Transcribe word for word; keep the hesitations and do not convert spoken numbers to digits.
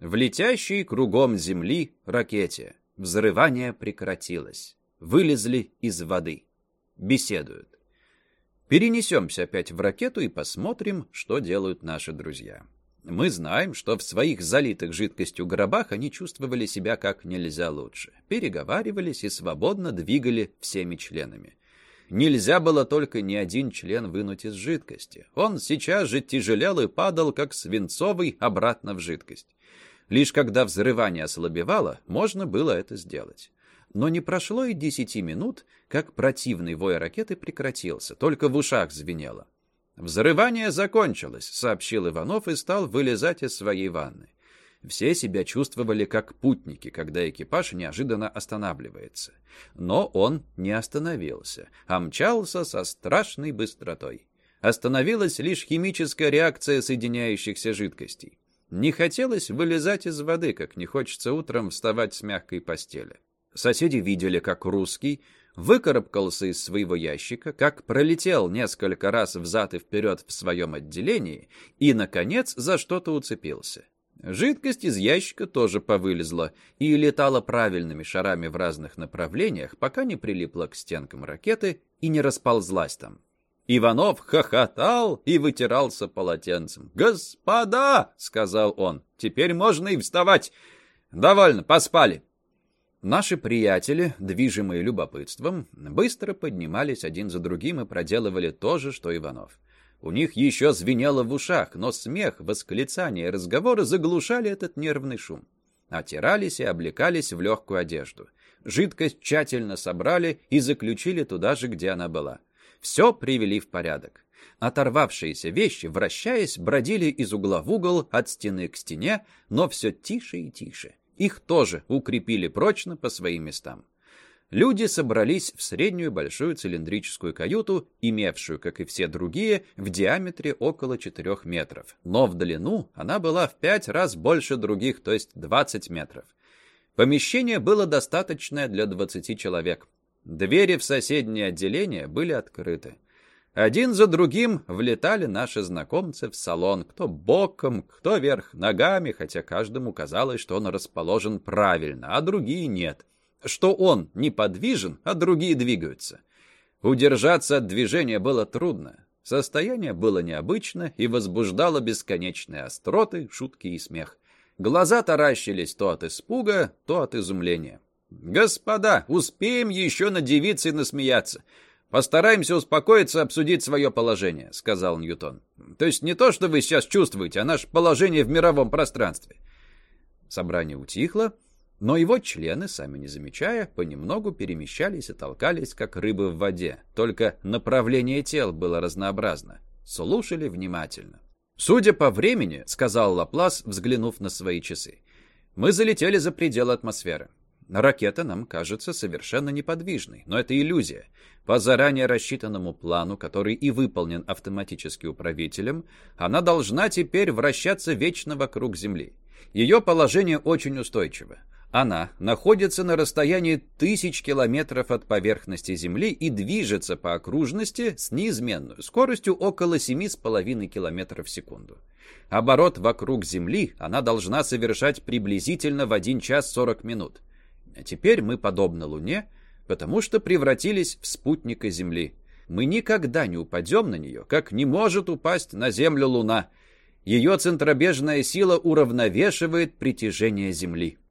В летящей кругом Земли ракете. Взрывание прекратилось. Вылезли из воды. Беседуют. Перенесемся опять в ракету и посмотрим, что делают наши друзья. Мы знаем, что в своих залитых жидкостью гробах они чувствовали себя как нельзя лучше. Переговаривались и свободно двигали всеми членами. Нельзя было только ни один член вынуть из жидкости. Он сейчас же тяжелел и падал, как свинцовый, обратно в жидкость. Лишь когда взрывание ослабевало, можно было это сделать. Но не прошло и десяти минут, как противный вой ракеты прекратился, только в ушах звенело. «Взрывание закончилось», — сообщил Иванов и стал вылезать из своей ванны. Все себя чувствовали как путники, когда экипаж неожиданно останавливается. Но он не остановился, а мчался со страшной быстротой. Остановилась лишь химическая реакция соединяющихся жидкостей. Не хотелось вылезать из воды, как не хочется утром вставать с мягкой постели. Соседи видели, как русский выкарабкался из своего ящика, как пролетел несколько раз взад и вперед в своем отделении и, наконец, за что-то уцепился. Жидкость из ящика тоже повылезла и летала правильными шарами в разных направлениях, пока не прилипла к стенкам ракеты и не расползлась там. Иванов хохотал и вытирался полотенцем. «Господа!» — сказал он. «Теперь можно и вставать. Довольно, поспали». Наши приятели, движимые любопытством, быстро поднимались один за другим и проделывали то же, что Иванов. У них еще звенело в ушах, но смех, восклицания и разговоры заглушали этот нервный шум. Отирались и облекались в легкую одежду. Жидкость тщательно собрали и заключили туда же, где она была. Все привели в порядок. Оторвавшиеся вещи, вращаясь, бродили из угла в угол, от стены к стене, но все тише и тише. Их тоже укрепили прочно по своим местам. Люди собрались в среднюю большую цилиндрическую каюту, имевшую, как и все другие, в диаметре около четырех метров. Но в длину она была в пять раз больше других, то есть двадцать метров. Помещение было достаточное для двадцати человек. Двери в соседнее отделение были открыты. Один за другим влетали наши знакомцы в салон, кто боком, кто вверх ногами, хотя каждому казалось, что он расположен правильно, а другие нет. Что он неподвижен, а другие двигаются. Удержаться от движения было трудно. Состояние было необычно и возбуждало бесконечные остроты, шутки и смех. Глаза таращились то от испуга, то от изумления. «Господа, успеем еще надивиться и насмеяться. «Постараемся успокоиться и обсудить свое положение», — сказал Ньютон. «То есть не то, что вы сейчас чувствуете, а наше положение в мировом пространстве». Собрание утихло, но его члены, сами не замечая, понемногу перемещались и толкались, как рыбы в воде. Только направление тел было разнообразно. Слушали внимательно. «Судя по времени», — сказал Лаплас, взглянув на свои часы, — «мы залетели за пределы атмосферы. Ракета нам кажется совершенно неподвижной, но это иллюзия. По заранее рассчитанному плану, который и выполнен автоматически управителем, она должна теперь вращаться вечно вокруг Земли. Ее положение очень устойчиво. Она находится на расстоянии тысяч километров от поверхности Земли и движется по окружности с неизменной скоростью около семи с половиной километров в секунду. Оборот вокруг Земли она должна совершать приблизительно в один час сорок минут. А теперь мы подобны Луне, потому что превратились в спутника Земли. Мы никогда не упадем на нее, как не может упасть на Землю Луна. Ее центробежная сила уравновешивает притяжение Земли.